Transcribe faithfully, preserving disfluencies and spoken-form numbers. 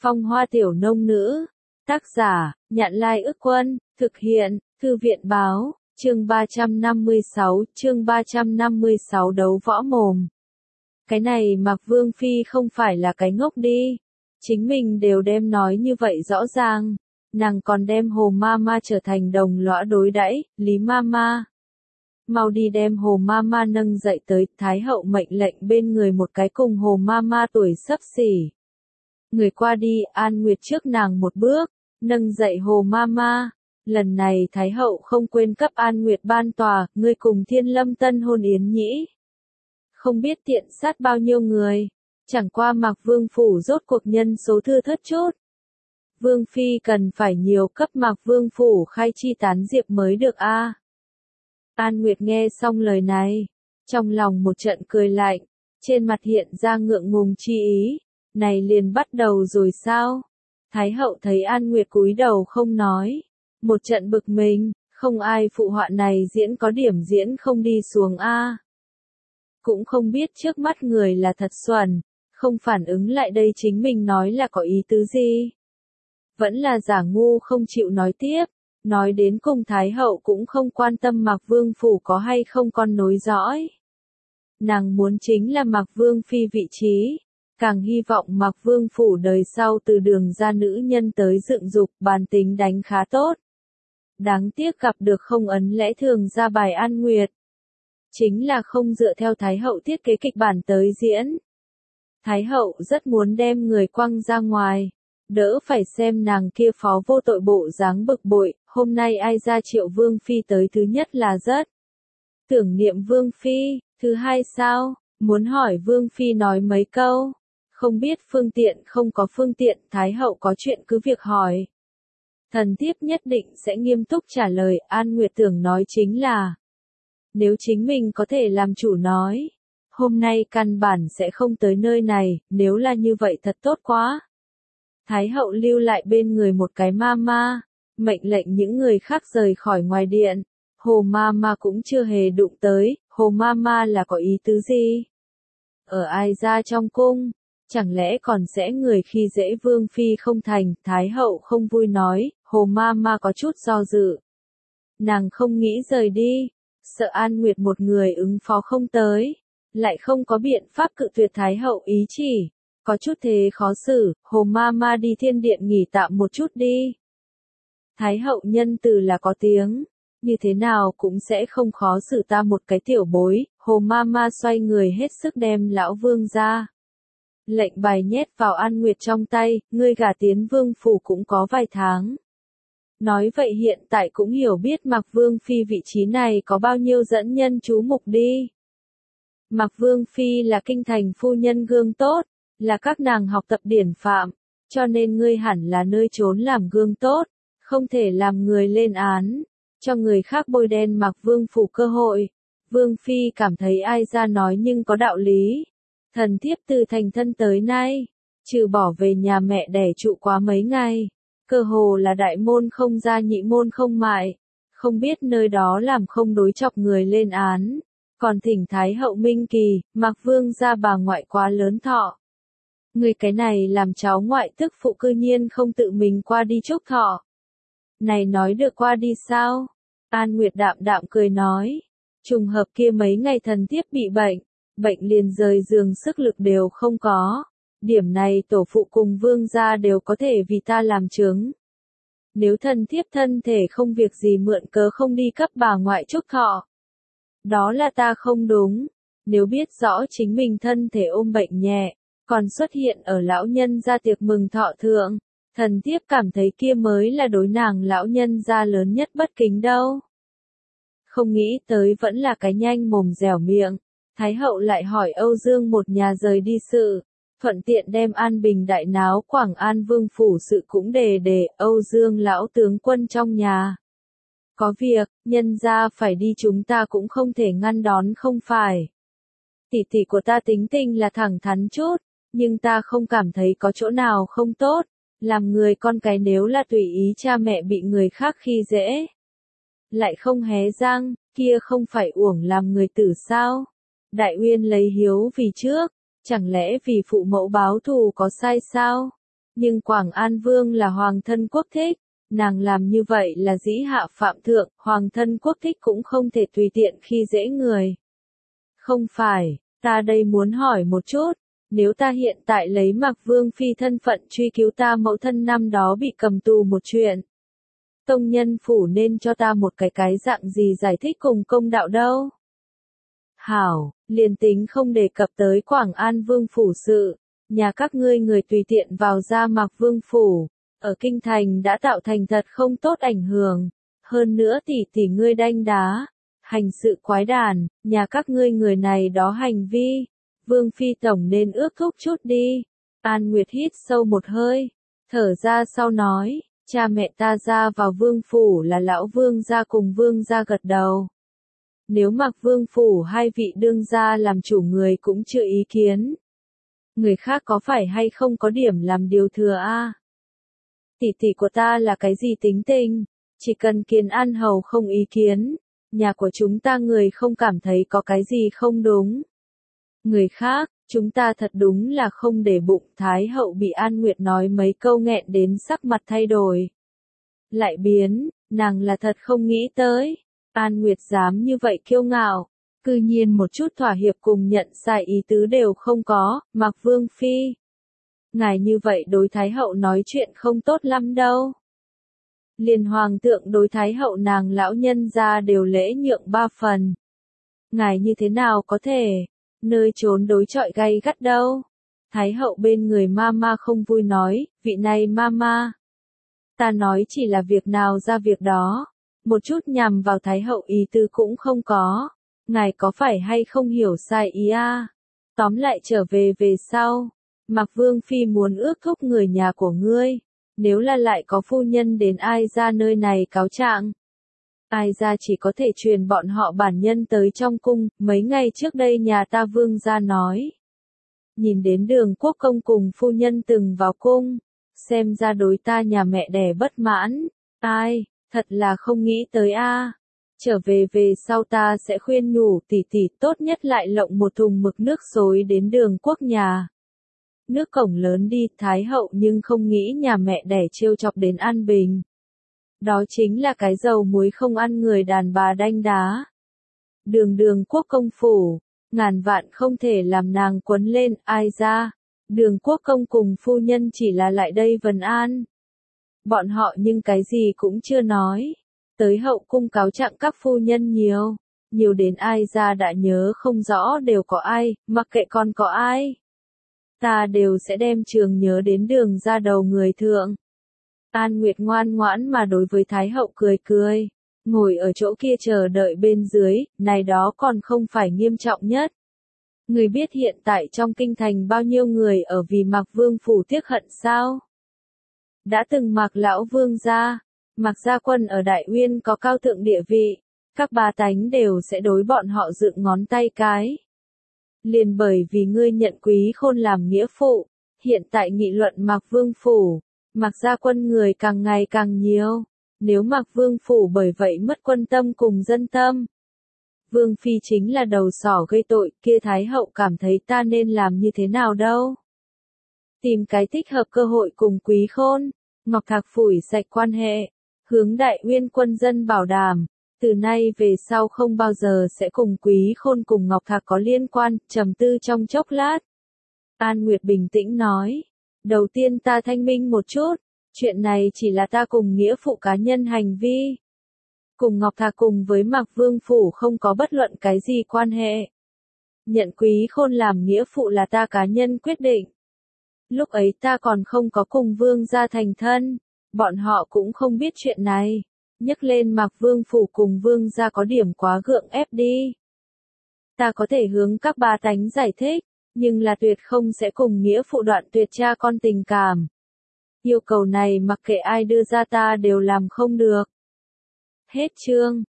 Phong Hoa Tiểu Nông Nữ. Tác giả, Nhạn Lai Ức Quân. Thực hiện, Thư viện Báo. Chương ba trăm năm mươi sáu, chương ba trăm năm mươi sáu đấu võ mồm. Cái này Mạc Vương Phi không phải là cái ngốc đi. Chính mình đều đem nói như vậy rõ ràng. Nàng còn đem Hồ Mama trở thành đồng lõa đối đãi, Lý Mama. Mau đi đem Hồ Mama nâng dậy tới, Thái hậu mệnh lệnh bên người một cái cùng Hồ Mama tuổi xấp xỉ. Người qua đi, An Nguyệt trước nàng một bước, nâng dậy Hồ Mama. Lần này Thái hậu không quên cấp An Nguyệt ban tòa, ngươi cùng Thiên Lâm tân hôn yến nhĩ. Không biết tiện sát bao nhiêu người, chẳng qua Mạc Vương phủ rốt cuộc nhân số thưa thớt chút. Vương Phi cần phải nhiều cấp Mạc Vương phủ khai chi tán diệp mới được a. À. An Nguyệt nghe xong lời này, trong lòng một trận cười lạnh, trên mặt hiện ra ngượng ngùng chi ý, này liền bắt đầu rồi sao? Thái hậu thấy An Nguyệt cúi đầu không nói, một trận bực mình, không ai phụ họa này diễn có điểm diễn không đi xuống a. À. Cũng không biết trước mắt người là thật xuẩn, không phản ứng lại đây chính mình nói là có ý tứ gì. Vẫn là giả ngu không chịu nói tiếp, nói đến cùng Thái hậu cũng không quan tâm Mạc Vương phủ có hay không con nối dõi. Nàng muốn chính là Mạc Vương Phi vị trí, càng hy vọng Mạc Vương phủ đời sau từ đường ra nữ nhân tới dựng dục bàn tính đánh khá tốt. Đáng tiếc gặp được không ấn lẽ thường ra bài An Nguyệt. Chính là không dựa theo Thái hậu thiết kế kịch bản tới diễn. Thái hậu rất muốn đem người quăng ra ngoài, đỡ phải xem nàng kia phó vô tội bộ dáng bực bội, hôm nay ai ra triệu Vương Phi tới thứ nhất là rất tưởng niệm Vương Phi, thứ hai sao, muốn hỏi Vương Phi nói mấy câu, không biết phương tiện không có phương tiện, Thái hậu có chuyện cứ việc hỏi. Thần thiếp nhất định sẽ nghiêm túc trả lời, An Nguyệt tưởng nói chính là, nếu chính mình có thể làm chủ nói, hôm nay căn bản sẽ không tới nơi này, nếu là như vậy thật tốt quá. Thái hậu lưu lại bên người một cái mama, mệnh lệnh những người khác rời khỏi ngoài điện. Hồ Mama cũng chưa hề đụng tới, Hồ Mama là có ý tứ gì? Ở ai ra trong cung, chẳng lẽ còn sẽ người khi dễ Vương Phi không thành, Thái hậu không vui nói, Hồ Mama có chút do dự. Nàng không nghĩ rời đi, sợ An Nguyệt một người ứng phó không tới, lại không có biện pháp cự tuyệt Thái hậu ý chỉ. Có chút thế khó xử, Hồ Mama đi thiên điện nghỉ tạm một chút đi. Thái hậu nhân từ là có tiếng, như thế nào cũng sẽ không khó xử ta một cái tiểu bối, Hồ Mama xoay người hết sức đem lão vương ra. Lệnh bài nhét vào An Nguyệt trong tay, ngươi gả tiến vương phủ cũng có vài tháng. Nói vậy hiện tại cũng hiểu biết Mạc Vương Phi vị trí này có bao nhiêu dẫn nhân chú mục đi. Mạc Vương Phi là kinh thành phu nhân gương tốt, là các nàng học tập điển phạm, cho nên ngươi hẳn là nơi trốn làm gương tốt, không thể làm người lên án, cho người khác bôi đen Mạc Vương phủ cơ hội. Vương Phi cảm thấy ai ra nói nhưng có đạo lý. Thần thiếp từ thành thân tới nay, trừ bỏ về nhà mẹ đẻ trụ quá mấy ngày, cơ hồ là đại môn không ra nhị môn không mại, không biết nơi đó làm không đối chọc người lên án, còn thỉnh Thái hậu minh kỳ, Mạc Vương gia bà ngoại quá lớn thọ. Người cái này làm cháu ngoại tức phụ cư nhiên không tự mình qua đi chúc thọ. Này nói được qua đi sao? An Nguyệt đạm đạm cười nói. Trùng hợp kia mấy ngày thần thiếp bị bệnh, bệnh liền rời giường sức lực đều không có. Điểm này tổ phụ cùng vương gia đều có thể vì ta làm chứng. Nếu thần thiếp thân thể không việc gì mượn cớ không đi cấp bà ngoại chúc thọ. Đó là ta không đúng. Nếu biết rõ chính mình thân thể ôm bệnh nhẹ, còn xuất hiện ở lão nhân gia tiệc mừng thọ thượng, thần thiếp cảm thấy kia mới là đối nàng lão nhân gia lớn nhất bất kính đâu. Không nghĩ tới vẫn là cái nhanh mồm dẻo miệng, Thái hậu lại hỏi Âu Dương một nhà rời đi sự, thuận tiện đem An Bình đại náo Quảng An Vương phủ sự cũng đề đề Âu Dương lão tướng quân trong nhà. Có việc, nhân gia phải đi chúng ta cũng không thể ngăn đón không phải. Tỷ tỷ của ta tính tình là thẳng thắn chút, nhưng ta không cảm thấy có chỗ nào không tốt, làm người con cái nếu là tùy ý cha mẹ bị người khác khi dễ. Lại không hé răng, kia không phải uổng làm người tử sao? Đại Uyên lấy hiếu vì trước, chẳng lẽ vì phụ mẫu báo thù có sai sao? Nhưng Quảng An Vương là hoàng thân quốc thích, nàng làm như vậy là dĩ hạ phạm thượng, hoàng thân quốc thích cũng không thể tùy tiện khi dễ người. Không phải, ta đây muốn hỏi một chút, nếu ta hiện tại lấy Mạc Vương Phi thân phận truy cứu ta mẫu thân năm đó bị cầm tù một chuyện, tông nhân phủ nên cho ta một cái cái dạng gì giải thích cùng công đạo đâu? Hảo, liền tính không đề cập tới Quảng An Vương phủ sự, nhà các ngươi người tùy tiện vào ra Mạc Vương phủ, ở kinh thành đã tạo thành thật không tốt ảnh hưởng, hơn nữa tỷ tỷ ngươi đanh đá, hành sự quái đản, nhà các ngươi người này đó hành vi, Vương Phi tổng nên ước thúc chút đi. An Nguyệt hít sâu một hơi, thở ra sau nói, cha mẹ ta ra vào vương phủ là lão vương gia cùng vương gia gật đầu. Nếu Mạc Vương phủ hai vị đương gia làm chủ người cũng chưa ý kiến. Người khác có phải hay không có điểm làm điều thừa a? Tỷ tỷ của ta là cái gì tính tình? Chỉ cần Kiến An hầu không ý kiến, nhà của chúng ta người không cảm thấy có cái gì không đúng. Người khác, chúng ta thật đúng là không để bụng. Thái hậu bị An Nguyệt nói mấy câu nghẹn đến sắc mặt thay đổi. Lại biến, nàng là thật không nghĩ tới. An Nguyệt dám như vậy kiêu ngạo, cư nhiên một chút thỏa hiệp cùng nhận sai ý tứ đều không có. Mạc Vương Phi, ngài như vậy đối Thái hậu nói chuyện không tốt lắm đâu. Liền hoàng thượng đối Thái hậu nàng lão nhân gia đều lễ nhượng ba phần. Ngài như thế nào có thể, nơi trốn đối chọi gay gắt đâu. Thái hậu bên người mama không vui nói, vị này mama, ta nói chỉ là việc nào ra việc đó, một chút nhằm vào Thái hậu ý tư cũng không có. Ngài có phải hay không hiểu sai ý a? Tóm lại trở về về sau, Mạc Vương Phi muốn ước thúc người nhà của ngươi, nếu là lại có phu nhân đến ai ra nơi này cáo trạng, ai ra chỉ có thể truyền bọn họ bản nhân tới trong cung. Mấy ngày trước đây nhà ta Vương gia nói, nhìn đến Đường Quốc công cùng phu nhân từng vào cung, xem ra đối ta nhà mẹ đẻ bất mãn. Ai, thật là không nghĩ tới a. Trở về về sau ta sẽ khuyên nhủ tỷ tỷ tốt nhất lại lộng một thùng mực nước xối đến Đường Quốc nhà. Nước cổng lớn đi. Thái hậu nhưng không nghĩ nhà mẹ đẻ trêu chọc đến An Bình. Đó chính là cái dầu muối không ăn người đàn bà đanh đá. Đường Đường Quốc công phủ, ngàn vạn không thể làm nàng quấn lên. Ai ra, Đường Quốc công cùng phu nhân chỉ là lại đây vần an. Bọn họ nhưng cái gì cũng chưa nói. Tới hậu cung cáo trạng các phu nhân nhiều, nhiều đến ai ra đã nhớ không rõ đều có ai, mặc kệ còn có ai. Ta đều sẽ đem trường nhớ đến đường ra đầu người thượng. An Nguyệt ngoan ngoãn mà đối với Thái hậu cười cười, ngồi ở chỗ kia chờ đợi bên dưới, này đó còn không phải nghiêm trọng nhất. Người biết hiện tại trong kinh thành bao nhiêu người ở vì Mạc Vương phủ tiếc hận sao? Đã từng Mạc lão vương gia, Mạc gia quân ở Đại Uyên có cao thượng địa vị, các bá tánh đều sẽ đối bọn họ dựng ngón tay cái. Liền bởi vì ngươi nhận Quý Khôn làm nghĩa phụ, hiện tại nghị luận Mạc Vương phủ, Mạc gia quân người càng ngày càng nhiều, nếu Mạc Vương phủ bởi vậy mất quân tâm cùng dân tâm. Vương Phi chính là đầu sỏ gây tội, kia Thái hậu cảm thấy ta nên làm như thế nào đâu. Tìm cái thích hợp cơ hội cùng Quý Khôn, Ngọc Thạc phủi sạch quan hệ, hướng Đại Uyên quân dân bảo đảm, từ nay về sau không bao giờ sẽ cùng Quý Khôn cùng Ngọc Thạc có liên quan. Trầm tư trong chốc lát, An Nguyệt bình tĩnh nói, đầu tiên ta thanh minh một chút, chuyện này chỉ là ta cùng nghĩa phụ cá nhân hành vi. Cùng Ngọc Thạc cùng với Mạc Vương phủ không có bất luận cái gì quan hệ. Nhận Quý Khôn làm nghĩa phụ là ta cá nhân quyết định. Lúc ấy ta còn không có cùng Vương gia thành thân, bọn họ cũng không biết chuyện này. Nhắc lên Mạc Vương phủ cùng Vương gia có điểm quá gượng ép đi. Ta có thể hướng các bá tánh giải thích, nhưng là tuyệt không sẽ cùng nghĩa phụ đoạn tuyệt cha con tình cảm. Yêu cầu này mặc kệ ai đưa ra ta đều làm không được. Hết chương.